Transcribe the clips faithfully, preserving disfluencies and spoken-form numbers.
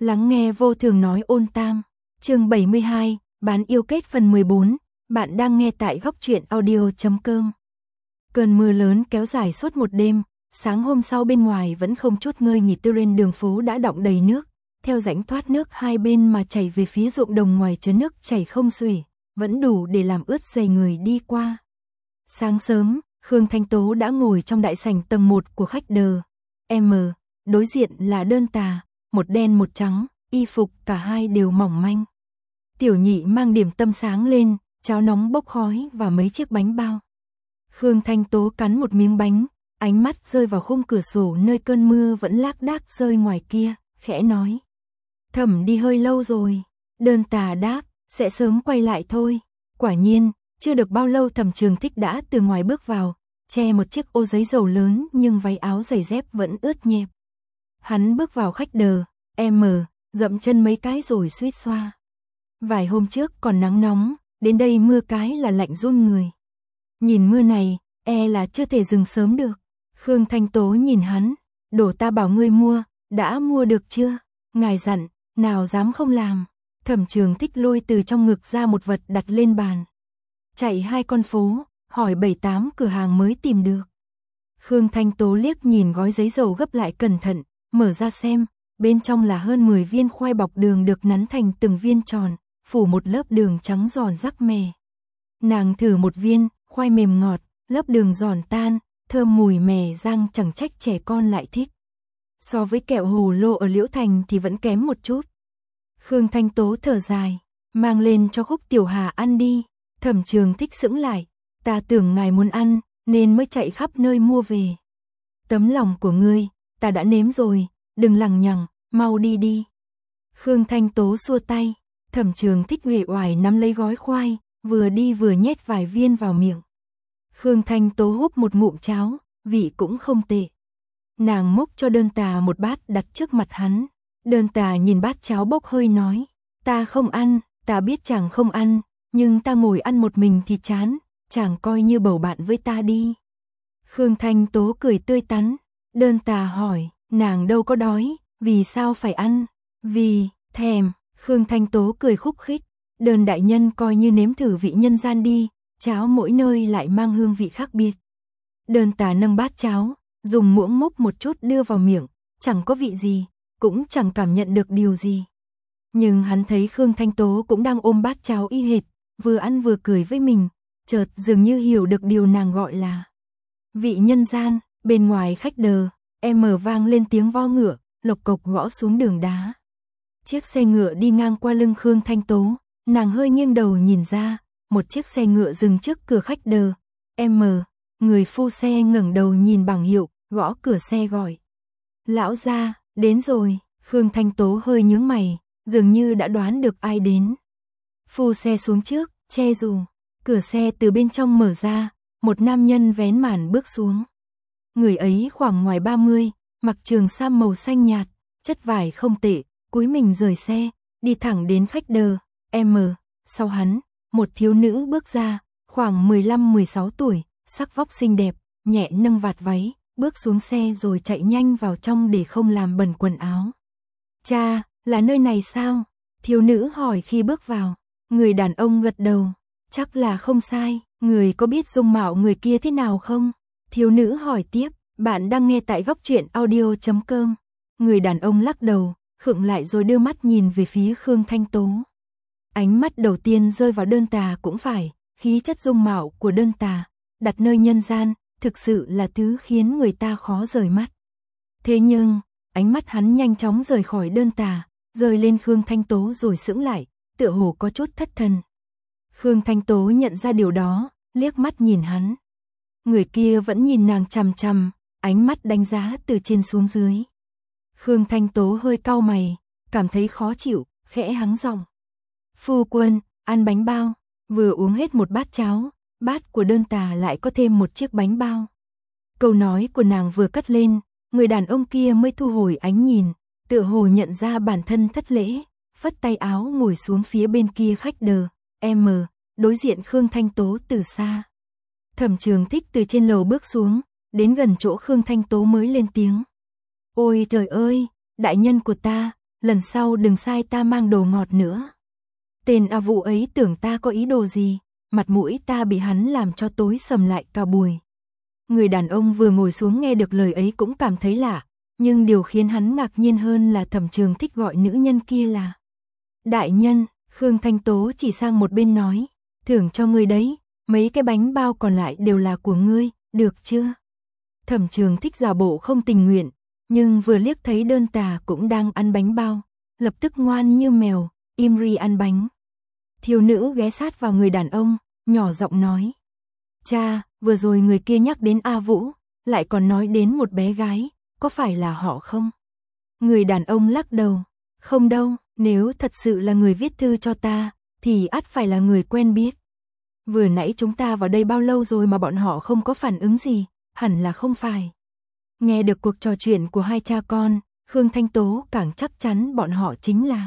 Lắng nghe vô thường nói ôn tam, chương bảy mươi hai, bán yêu kết phần mười bốn, bạn đang nghe tại góc truyện audio.com. Cơn mưa lớn kéo dài suốt một đêm, sáng hôm sau bên ngoài vẫn không chút ngơi nghỉ, trên đường phố đã đọng đầy nước, theo rãnh thoát nước hai bên mà chảy về phía ruộng đồng ngoài chứa nước chảy không xuể, vẫn đủ để làm ướt giày người đi qua. Sáng sớm, Khương Thanh Tố đã ngồi trong đại sảnh tầng một của khách đờ M, đối diện là Đơn Tà, một đen một trắng, y phục cả hai đều mỏng manh. Tiểu Nhị mang điểm tâm sáng lên, cháo nóng bốc khói và mấy chiếc bánh bao. Khương Thanh Tố cắn một miếng bánh, ánh mắt rơi vào khung cửa sổ nơi cơn mưa vẫn lác đác rơi ngoài kia, khẽ nói: "Thẩm đi hơi lâu rồi." Đơn Tà đáp: "Sẽ sớm quay lại thôi." Quả nhiên, chưa được bao lâu Thẩm Trường Thích đã từ ngoài bước vào, che một chiếc ô giấy dầu lớn nhưng váy áo giày dép vẫn ướt nhẹp. Hắn bước vào khách đờ M, dậm chân mấy cái rồi suýt xoa. Vài hôm trước còn nắng nóng, đến đây mưa cái là lạnh run người. Nhìn mưa này, e là chưa thể dừng sớm được. Khương Thanh Tố nhìn hắn: "Đồ ta bảo ngươi mua, đã mua được chưa? Ngài dặn, nào dám không làm." Thẩm Trường Thích lôi từ trong ngực ra một vật đặt lên bàn. Chạy hai con phố, hỏi bảy tám cửa hàng mới tìm được. Khương Thanh Tố liếc nhìn gói giấy dầu gấp lại cẩn thận, mở ra xem, bên trong là hơn mười viên khoai bọc đường được nắn thành từng viên tròn, phủ một lớp đường trắng giòn rắc mè. Nàng thử một viên, khoai mềm ngọt, lớp đường giòn tan, thơm mùi mè rang, chẳng trách trẻ con lại thích. So với kẹo hồ lô ở Liễu Thành thì vẫn kém một chút. Khương Thanh Tố thở dài: "Mang lên cho Khúc Tiểu Hà ăn đi." Thẩm Trường Thích sững lại: "Ta tưởng ngài muốn ăn, nên mới chạy khắp nơi mua về." "Tấm lòng của ngươi, ta đã nếm rồi, đừng lằng nhằng, mau đi đi." Khương Thanh Tố xua tay. Thẩm Trường Thích uể oải nắm lấy gói khoai, vừa đi vừa nhét vài viên vào miệng. Khương Thanh Tố húp một ngụm cháo, vị cũng không tệ. Nàng múc cho Đơn Tà một bát đặt trước mặt hắn. Đơn Tà nhìn bát cháo bốc hơi nói: "Ta không ăn, ta biết chàng không ăn, nhưng ta ngồi ăn một mình thì chán, chàng coi như bầu bạn với ta đi." Khương Thanh Tố cười tươi tắn. Đơn Tà hỏi: "Nàng đâu có đói, vì sao phải ăn?" "Vì thèm." Khương Thanh Tố cười khúc khích: "Đơn đại nhân coi như nếm thử vị nhân gian đi, cháo mỗi nơi lại mang hương vị khác biệt." Đơn Tà nâng bát cháo, dùng muỗng múc một chút đưa vào miệng, chẳng có vị gì, cũng chẳng cảm nhận được điều gì. Nhưng hắn thấy Khương Thanh Tố cũng đang ôm bát cháo y hệt, vừa ăn vừa cười với mình, chợt dường như hiểu được điều nàng gọi là vị nhân gian. Bên ngoài khách đờ M vang lên tiếng vo ngựa, lộc cộc gõ xuống đường đá. Chiếc xe ngựa đi ngang qua lưng Khương Thanh Tố, nàng hơi nghiêng đầu nhìn ra, một chiếc xe ngựa dừng trước cửa khách đờ M, người phu xe ngẩng đầu nhìn bảng hiệu, gõ cửa xe gọi: "Lão gia, đến rồi." Khương Thanh Tố hơi nhướng mày, dường như đã đoán được ai đến. Phu xe xuống trước, che dù, cửa xe từ bên trong mở ra, một nam nhân vén màn bước xuống. Người ấy khoảng ngoài ba mươi, mặc trường sam màu xanh nhạt, chất vải không tệ, cúi mình rời xe, đi thẳng đến khách đờ M. Sau hắn, một thiếu nữ bước ra, khoảng mười lăm mười sáu tuổi, sắc vóc xinh đẹp, nhẹ nâng vạt váy, bước xuống xe rồi chạy nhanh vào trong để không làm bẩn quần áo. "Cha, là nơi này sao?" Thiếu nữ hỏi khi bước vào. Người đàn ông gật đầu: "Chắc là không sai." "Người có biết dung mạo người kia thế nào không?" Thiếu nữ hỏi tiếp. Bạn đang nghe tại góc truyện audio.com. Người đàn ông lắc đầu, khựng lại rồi đưa mắt nhìn về phía Khương Thanh Tố. Ánh mắt đầu tiên rơi vào Đơn Tà cũng phải, khí chất dung mạo của Đơn Tà, đặt nơi nhân gian, thực sự là thứ khiến người ta khó rời mắt. Thế nhưng, ánh mắt hắn nhanh chóng rời khỏi Đơn Tà, rơi lên Khương Thanh Tố rồi sững lại, tựa hồ có chút thất thần. Khương Thanh Tố nhận ra điều đó, liếc mắt nhìn hắn. Người kia vẫn nhìn nàng chằm chằm, ánh mắt đánh giá từ trên xuống dưới. Khương Thanh Tố hơi cau mày, cảm thấy khó chịu, khẽ hắng giọng: "Phu quân, ăn bánh bao." Vừa uống hết một bát cháo, bát của Đơn Tà lại có thêm một chiếc bánh bao. Câu nói của nàng vừa cất lên, người đàn ông kia mới thu hồi ánh nhìn, tựa hồ nhận ra bản thân thất lễ, phất tay áo ngồi xuống phía bên kia khách đờ M, đối diện Khương Thanh Tố từ xa. Thẩm Trường Thích từ trên lầu bước xuống, đến gần chỗ Khương Thanh Tố mới lên tiếng: "Ôi trời ơi, đại nhân của ta, lần sau đừng sai ta mang đồ ngọt nữa. Tên A Vũ ấy tưởng ta có ý đồ gì, mặt mũi ta bị hắn làm cho tối sầm lại cả buổi. Người đàn ông vừa ngồi xuống nghe được lời ấy cũng cảm thấy lạ, nhưng điều khiến hắn ngạc nhiên hơn là Thẩm Trường Thích gọi nữ nhân kia là đại nhân. Khương Thanh Tố chỉ sang một bên nói, thưởng cho ngươi đấy, mấy cái bánh bao còn lại đều là của ngươi, được chưa? Thẩm Trường Thích giả bộ không tình nguyện, nhưng vừa liếc thấy Đơn Tà cũng đang ăn bánh bao, lập tức ngoan như mèo, im ri ăn bánh. Thiếu nữ ghé sát vào người đàn ông, nhỏ giọng nói, cha, vừa rồi người kia nhắc đến A Vũ, lại còn nói đến một bé gái, có phải là họ không? Người đàn ông lắc đầu, không đâu, nếu thật sự là người viết thư cho ta, thì ắt phải là người quen biết. Vừa nãy chúng ta vào đây bao lâu rồi mà bọn họ không có phản ứng gì, hẳn là không phải. Nghe được cuộc trò chuyện của hai cha con, Khương Thanh Tố càng chắc chắn bọn họ chính là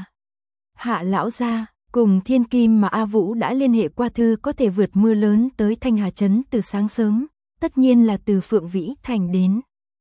Hạ lão gia, cùng Thiên Kim mà A Vũ đã liên hệ qua thư có thể vượt mưa lớn tới Thanh Hà Trấn từ sáng sớm, tất nhiên là từ Phượng Vĩ Thành đến.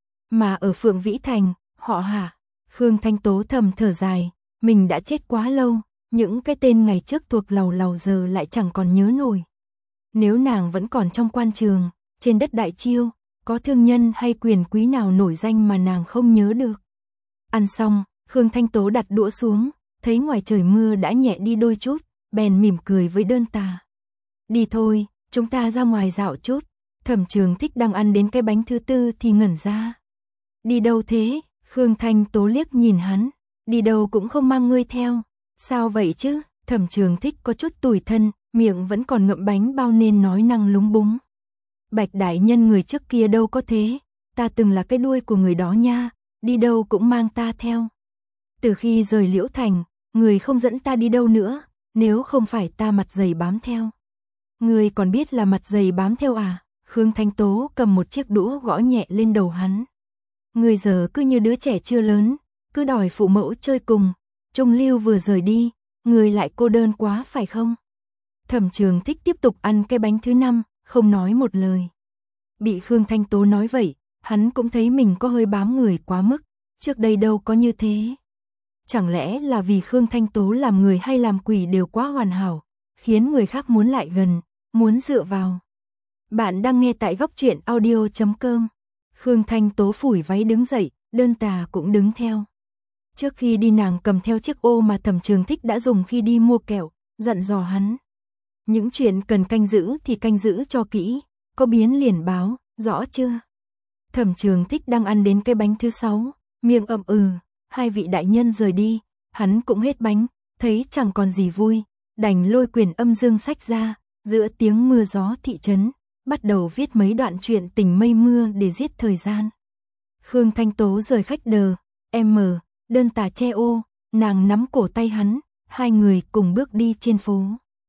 Mà ở Phượng Vĩ Thành, họ Hạ, Khương Thanh Tố thầm thở dài, mình đã chết quá lâu, những cái tên ngày trước thuộc lầu lầu giờ lại chẳng còn nhớ nổi. Nếu nàng vẫn còn trong quan trường, trên đất Đại Chiêu, có thương nhân hay quyền quý nào nổi danh mà nàng không nhớ được. Ăn xong, Khương Thanh Tố đặt đũa xuống, thấy ngoài trời mưa đã nhẹ đi đôi chút, bèn mỉm cười với Đơn Tà. Đi thôi, chúng ta ra ngoài dạo chút. Thẩm Trường Thích đang ăn đến cái bánh thứ tư thì ngẩn ra. Đi đâu thế? Khương Thanh Tố liếc nhìn hắn. Đi đâu cũng không mang ngươi theo. Sao vậy chứ? Thẩm Trường Thích có chút tủi thân, miệng vẫn còn ngậm bánh bao nên nói năng lúng búng. Bạch đại nhân người trước kia đâu có thế, ta từng là cái đuôi của người đó nha, đi đâu cũng mang ta theo. Từ khi rời Liễu Thành, người không dẫn ta đi đâu nữa, nếu không phải ta mặt dày bám theo. Người còn biết là mặt dày bám theo à? Khương Thanh Tố cầm một chiếc đũa gõ nhẹ lên đầu hắn. Người giờ cứ như đứa trẻ chưa lớn, cứ đòi phụ mẫu chơi cùng. Trung Lưu vừa rời đi, người lại cô đơn quá phải không? Thẩm Trường Thích tiếp tục ăn cái bánh thứ năm, không nói một lời. Bị Khương Thanh Tố nói vậy, hắn cũng thấy mình có hơi bám người quá mức, trước đây đâu có như thế. Chẳng lẽ là vì Khương Thanh Tố làm người hay làm quỷ đều quá hoàn hảo, khiến người khác muốn lại gần, muốn dựa vào. Bạn đang nghe tại góc truyện audio chấm com. Khương Thanh Tố phủi váy đứng dậy, Đơn Tà cũng đứng theo. Trước khi đi nàng cầm theo chiếc ô mà Thẩm Trường Thích đã dùng khi đi mua kẹo, dặn dò hắn. Những chuyện cần canh giữ thì canh giữ cho kỹ, có biến liền báo, rõ chưa? Thẩm Trường Thích đang ăn đến cái bánh thứ sáu, miệng ậm ừ, hai vị đại nhân rời đi, hắn cũng hết bánh, thấy chẳng còn gì vui, đành lôi quyển âm dương sách ra, giữa tiếng mưa gió thị trấn, bắt đầu viết mấy đoạn chuyện tình mây mưa để giết thời gian. Khương Thanh Tố rời khách đờ, em mở, Đơn Tà che ô, nàng nắm cổ tay hắn, hai người cùng bước đi trên phố.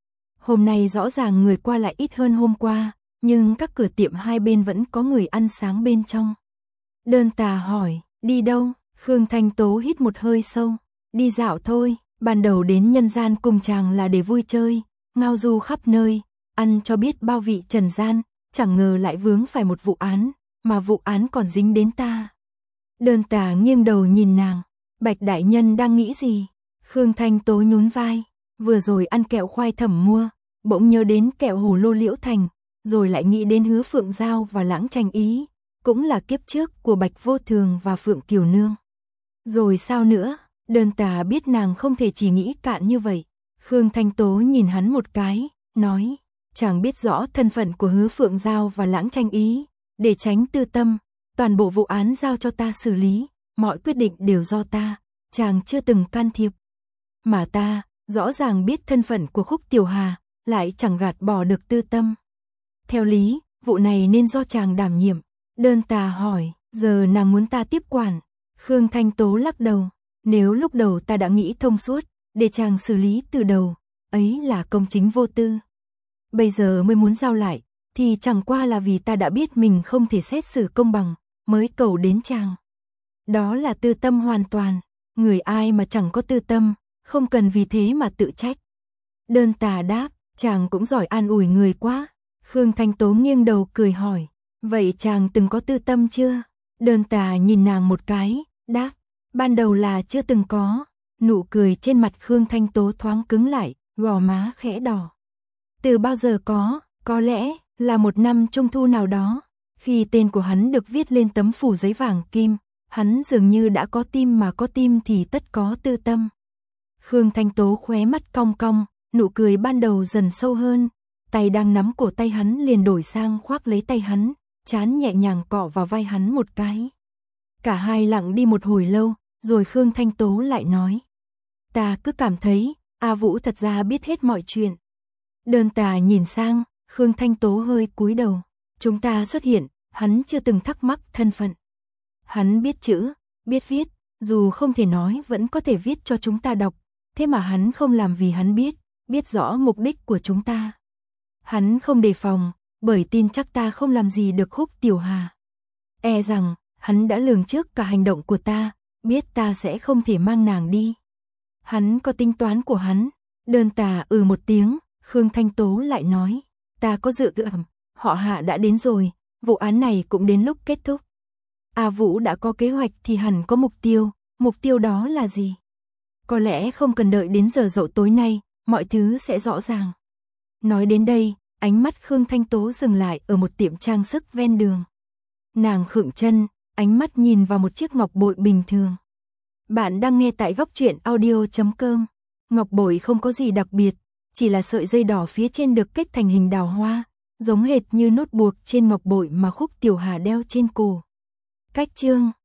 Hôm nay rõ ràng người qua lại ít hơn hôm qua, nhưng các cửa tiệm hai bên vẫn có người ăn sáng bên trong. Đơn Tà hỏi, đi đâu? Khương Thanh Tố hít một hơi sâu, đi dạo thôi, ban đầu đến nhân gian cùng chàng là để vui chơi, ngao du khắp nơi, ăn cho biết bao vị trần gian, chẳng ngờ lại vướng phải một vụ án, mà vụ án còn dính đến ta. Đơn Tà nghiêng đầu nhìn nàng, Bạch đại nhân đang nghĩ gì? Khương Thanh Tố nhún vai, vừa rồi ăn kẹo khoai thẩm mua, bỗng nhớ đến kẹo hồ lô Liễu Thành, rồi lại nghĩ đến Hứa Phượng Giao và Lãng Tranh Ý, cũng là kiếp trước của Bạch Vô Thường và Phượng Kiều Nương. Rồi sao nữa? Đơn Tà biết nàng không thể chỉ nghĩ cạn như vậy. Khương Thanh Tố nhìn hắn một cái, nói, chàng biết rõ thân phận của Hứa Phượng Giao và Lãng Tranh Ý, để tránh tư tâm, toàn bộ vụ án giao cho ta xử lý, mọi quyết định đều do ta, chàng chưa từng can thiệp. Mà ta, rõ ràng biết thân phận của Khúc Tiểu Hà, lại chẳng gạt bỏ được tư tâm. Theo lý, vụ này nên do chàng đảm nhiệm. Đơn Tà hỏi, giờ nàng muốn ta tiếp quản? Khương Thanh Tố lắc đầu, nếu lúc đầu ta đã nghĩ thông suốt, để chàng xử lý từ đầu, ấy là công chính vô tư. Bây giờ mới muốn giao lại, thì chẳng qua là vì ta đã biết mình không thể xét xử công bằng, mới cầu đến chàng. Đó là tư tâm hoàn toàn, người ai mà chẳng có tư tâm, không cần vì thế mà tự trách. Đơn Tà đáp, chàng cũng giỏi an ủi người quá. Khương Thanh Tố nghiêng đầu cười hỏi, vậy chàng từng có tư tâm chưa? Đơn Tà nhìn nàng một cái, đáp, ban đầu là chưa từng có, Nụ cười trên mặt Khương Thanh Tố thoáng cứng lại, gò má khẽ đỏ. Từ bao giờ có, có lẽ là một năm trung thu nào đó, khi tên của hắn được viết lên tấm phủ giấy vàng kim, hắn dường như đã có tim, mà có tim thì tất có tư tâm. Khương Thanh Tố khóe mắt cong cong, nụ cười ban đầu dần sâu hơn, tay đang nắm cổ tay hắn liền đổi sang khoác lấy tay hắn, trán nhẹ nhàng cọ vào vai hắn một cái. Cả hai lặng đi một hồi lâu, rồi Khương Thanh Tố lại nói: "Ta cứ cảm thấy, A Vũ thật ra biết hết mọi chuyện." Đơn Tà nhìn sang, Khương Thanh Tố hơi cúi đầu. Chúng ta xuất hiện, hắn chưa từng thắc mắc thân phận. Hắn biết chữ, biết viết, dù không thể nói vẫn có thể viết cho chúng ta đọc, thế mà hắn không làm vì hắn biết, biết rõ mục đích của chúng ta. Hắn không đề phòng, bởi tin chắc ta không làm gì được Khúc Tiểu Hà. E rằng, hắn đã lường trước cả hành động của ta, biết ta sẽ không thể mang nàng đi. Hắn có tính toán của hắn. Đơn Tà ừ một tiếng, Khương Thanh Tố lại nói: "Ta có dự cảm, họ Hạ đã đến rồi, vụ án này cũng đến lúc kết thúc. A Vũ đã có kế hoạch thì hẳn có mục tiêu, mục tiêu đó là gì? Có lẽ không cần đợi đến giờ dậu tối nay, mọi thứ sẽ rõ ràng." Nói đến đây, ánh mắt Khương Thanh Tố dừng lại ở một tiệm trang sức ven đường. Nàng khựng chân, ánh mắt nhìn vào một chiếc ngọc bội bình thường. Bạn đang nghe tại góc truyện audio chấm com. Ngọc bội không có gì đặc biệt, chỉ là sợi dây đỏ phía trên được kết thành hình đào hoa, giống hệt như nốt buộc trên ngọc bội mà Khúc Tiểu Hà đeo trên cổ. Cách chương